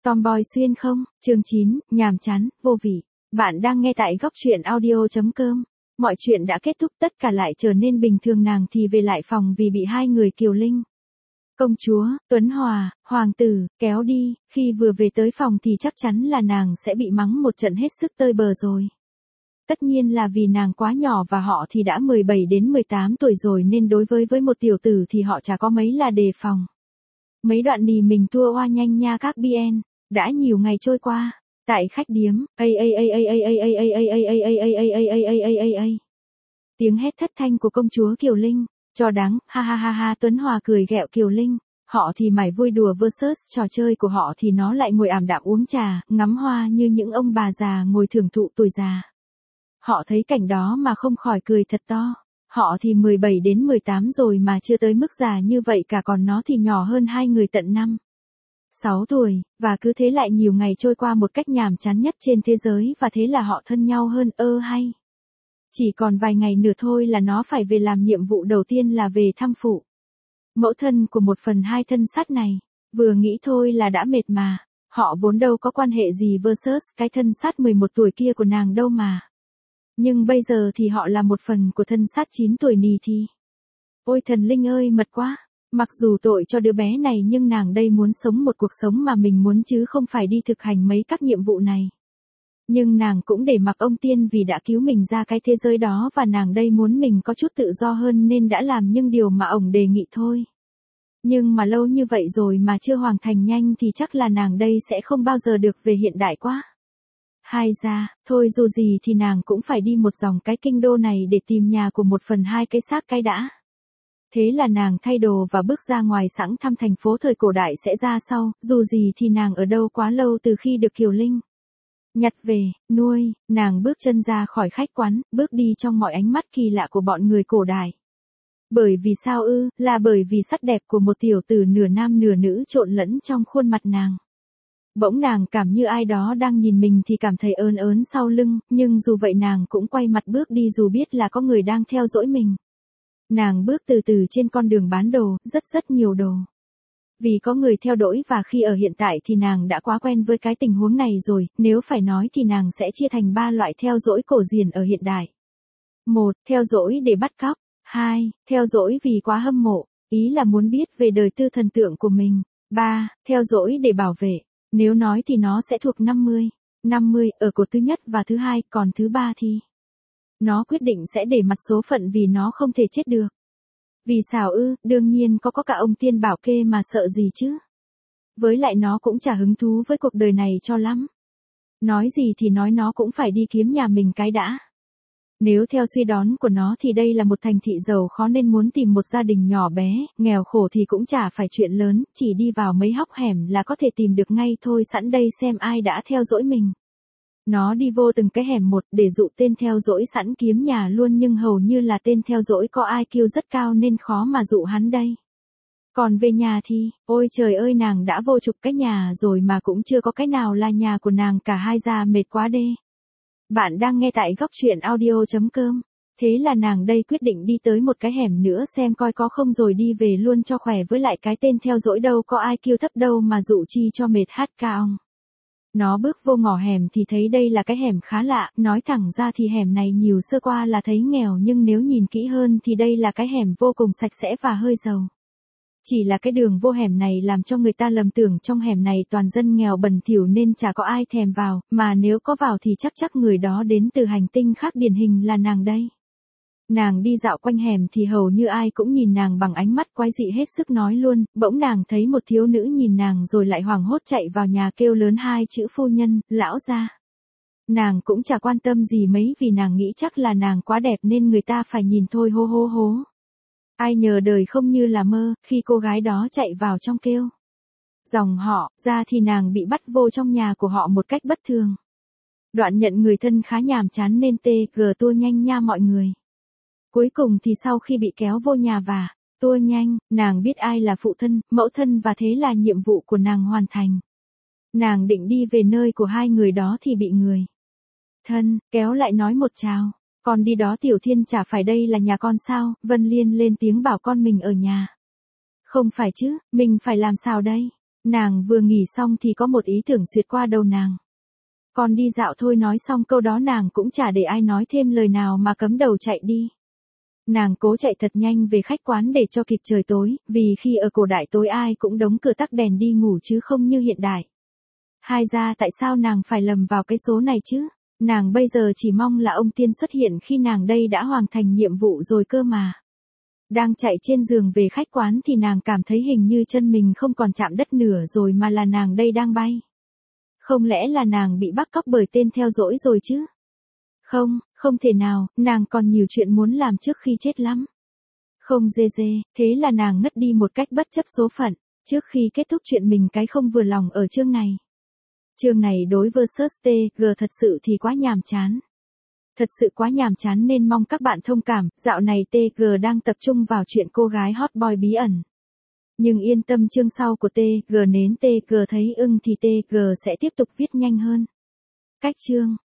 Tomboy xuyên không, chương 9, nhàm chán, vô vị. Bạn đang nghe tại góc truyện audio.com. Mọi chuyện đã kết thúc, tất cả lại trở nên bình thường, nàng thì về lại phòng vì bị hai người Kiều Linh, công chúa, Tuấn Hòa, hoàng tử, kéo đi. Khi vừa về tới phòng thì chắc chắn là nàng sẽ bị mắng một trận hết sức tơi bời rồi. Tất nhiên là vì nàng quá nhỏ và họ thì đã 17 đến 18 tuổi rồi nên đối với một tiểu tử thì họ chả có mấy là đề phòng. Mấy đoạn nì mình tua hoa nhanh nha các bien. Đã nhiều ngày trôi qua, tại khách điếm, tiếng hét thất thanh của công chúa Kiều Linh, cho đáng, ha ha ha ha. Tuấn Hòa cười ghẹo Kiều Linh, họ thì mải vui đùa versus trò chơi của họ thì nó lại ngồi ảm đạm uống trà, ngắm hoa như những ông bà già ngồi thưởng thụ tuổi già. Họ thấy cảnh đó mà không khỏi cười thật to. Họ thì 17 đến 18 rồi mà chưa tới mức già như vậy cả, còn nó thì nhỏ hơn hai người tận 6 tuổi, và cứ thế lại nhiều ngày trôi qua một cách nhàm chán nhất trên thế giới, và thế là họ thân nhau hơn hay. Chỉ còn vài ngày nữa thôi là nó phải về làm nhiệm vụ đầu tiên là về thăm phụ mẫu thân của 1/2 thân sát này. Vừa nghĩ thôi là đã mệt mà, họ vốn đâu có quan hệ gì versus cái thân sát 11 tuổi kia của nàng đâu mà. Nhưng bây giờ thì họ là một phần của thân sát 9 tuổi nì thì. Ôi thần linh ơi, mật quá. Mặc dù tội cho đứa bé này nhưng nàng đây muốn sống một cuộc sống mà mình muốn chứ không phải đi thực hành mấy các nhiệm vụ này. Nhưng nàng cũng để mặc ông Tiên vì đã cứu mình ra cái thế giới đó, và nàng đây muốn mình có chút tự do hơn nên đã làm những điều mà ổng đề nghị thôi. Nhưng mà lâu như vậy rồi mà chưa hoàn thành nhanh thì chắc là nàng đây sẽ không bao giờ được về hiện đại quá. Hai ra, thôi dù gì thì nàng cũng phải đi một vòng cái kinh đô này để tìm nhà của 1/2 cái xác cái đã. Thế là nàng thay đồ và bước ra ngoài, sẵn thăm thành phố thời cổ đại sẽ ra sau, dù gì thì nàng ở đâu quá lâu từ khi được Kiều Linh nhặt về, nuôi. Nàng bước chân ra khỏi khách quán, bước đi trong mọi ánh mắt kỳ lạ của bọn người cổ đại. Bởi vì sao ư, là bởi vì sắc đẹp của một tiểu tử nửa nam nửa nữ trộn lẫn trong khuôn mặt nàng. Bỗng nàng cảm như ai đó đang nhìn mình thì cảm thấy ớn ớn sau lưng, nhưng dù vậy nàng cũng quay mặt bước đi dù biết là có người đang theo dõi mình. Nàng bước từ từ trên con đường bán đồ, rất nhiều đồ. Vì có người theo dõi, và khi ở hiện tại thì nàng đã quá quen với cái tình huống này rồi, nếu phải nói thì nàng sẽ chia thành 3 loại theo dõi cổ điển ở hiện đại. 1. Theo dõi để bắt cóc. 2. Theo dõi vì quá hâm mộ, ý là muốn biết về đời tư thần tượng của mình. 3. Theo dõi để bảo vệ. Nếu nói thì nó sẽ thuộc 50 ở cột thứ nhất và thứ hai, còn thứ ba thì nó quyết định sẽ để mặt số phận vì nó không thể chết được. Vì sao ư, đương nhiên có cả ông Tiên bảo kê mà sợ gì chứ. Với lại nó cũng chả hứng thú với cuộc đời này cho lắm. Nói gì thì nói, nó cũng phải đi kiếm nhà mình cái đã. Nếu theo suy đoán của nó thì đây là một thành thị giàu khó nên muốn tìm một gia đình nhỏ bé, nghèo khổ thì cũng chả phải chuyện lớn, chỉ đi vào mấy hốc hẻm là có thể tìm được ngay thôi. Sẵn đây xem ai đã theo dõi mình. Nó đi vô từng cái hẻm một để dụ tên theo dõi sẵn kiếm nhà luôn, nhưng hầu như là tên theo dõi có IQ rất cao nên khó mà dụ hắn đây. Còn về nhà thì, ôi trời ơi, nàng đã vô chục cái nhà rồi mà cũng chưa có cái nào là nhà của nàng cả. Hai ra mệt quá đê. Bạn đang nghe tại góc truyện audio.com. Thế là nàng đây quyết định đi tới một cái hẻm nữa xem coi có không rồi đi về luôn cho khỏe, với lại cái tên theo dõi đâu có IQ thấp đâu mà dụ chi cho mệt hát ca ong. Nó bước vô ngõ hẻm thì thấy đây là cái hẻm khá lạ, nói thẳng ra thì hẻm này nhiều sơ qua là thấy nghèo, nhưng nếu nhìn kỹ hơn thì đây là cái hẻm vô cùng sạch sẽ và hơi giàu. Chỉ là cái đường vô hẻm này làm cho người ta lầm tưởng trong hẻm này toàn dân nghèo bẩn thỉu nên chả có ai thèm vào, mà nếu có vào thì chắc người đó đến từ hành tinh khác, điển hình là nàng đây. Nàng đi dạo quanh hẻm thì hầu như ai cũng nhìn nàng bằng ánh mắt quái dị hết sức nói luôn. Bỗng nàng thấy một thiếu nữ nhìn nàng rồi lại hoảng hốt chạy vào nhà kêu lớn 2 chữ phu nhân, lão gia. Nàng cũng chả quan tâm gì mấy vì nàng nghĩ chắc là nàng quá đẹp nên người ta phải nhìn thôi, hố. Ai nhờ đời không như là mơ, khi cô gái đó chạy vào trong kêu dòng họ ra thì nàng bị bắt vô trong nhà của họ một cách bất thường. Đoạn nhận người thân khá nhàm chán nên tua nhanh nha mọi người. Cuối cùng thì sau khi bị kéo vô nhà và tua nhanh, nàng biết ai là phụ thân, mẫu thân, và thế là nhiệm vụ của nàng hoàn thành. Nàng định đi về nơi của hai người đó thì bị người thân kéo lại nói một chào. Con đi đó Tiểu Thiên, chả phải đây là nhà con sao? Vân Liên lên tiếng bảo con mình ở nhà. Không phải chứ, mình phải làm sao đây? Nàng vừa nghỉ xong thì có một ý tưởng xuyệt qua đầu nàng. Còn đi dạo thôi, nói xong câu đó nàng cũng chả để ai nói thêm lời nào mà cắm đầu chạy đi. Nàng cố chạy thật nhanh về khách quán để cho kịp trời tối, vì khi ở cổ đại tối ai cũng đóng cửa tắt đèn đi ngủ chứ không như hiện đại. Hai ra tại sao nàng phải lầm vào cái số này chứ? Nàng bây giờ chỉ mong là ông Tiên xuất hiện khi nàng đây đã hoàn thành nhiệm vụ rồi cơ mà. Đang chạy trên giường về khách quán thì nàng cảm thấy hình như chân mình không còn chạm đất nửa rồi mà là nàng đây đang bay. Không lẽ là nàng bị bắt cóc bởi tên theo dõi rồi chứ? Không, không thể nào, nàng còn nhiều chuyện muốn làm trước khi chết lắm. Không dê dê, thế là nàng ngất đi một cách bất chấp số phận, trước khi kết thúc chuyện mình cái không vừa lòng ở chương này. Chương này đối versus TG thật sự thì quá nhàm chán. Thật sự quá nhàm chán nên mong các bạn thông cảm, dạo này TG đang tập trung vào chuyện cô gái hot boy bí ẩn. Nhưng yên tâm, chương sau của TG nến TG thấy ưng thì TG sẽ tiếp tục viết nhanh hơn. Cách chương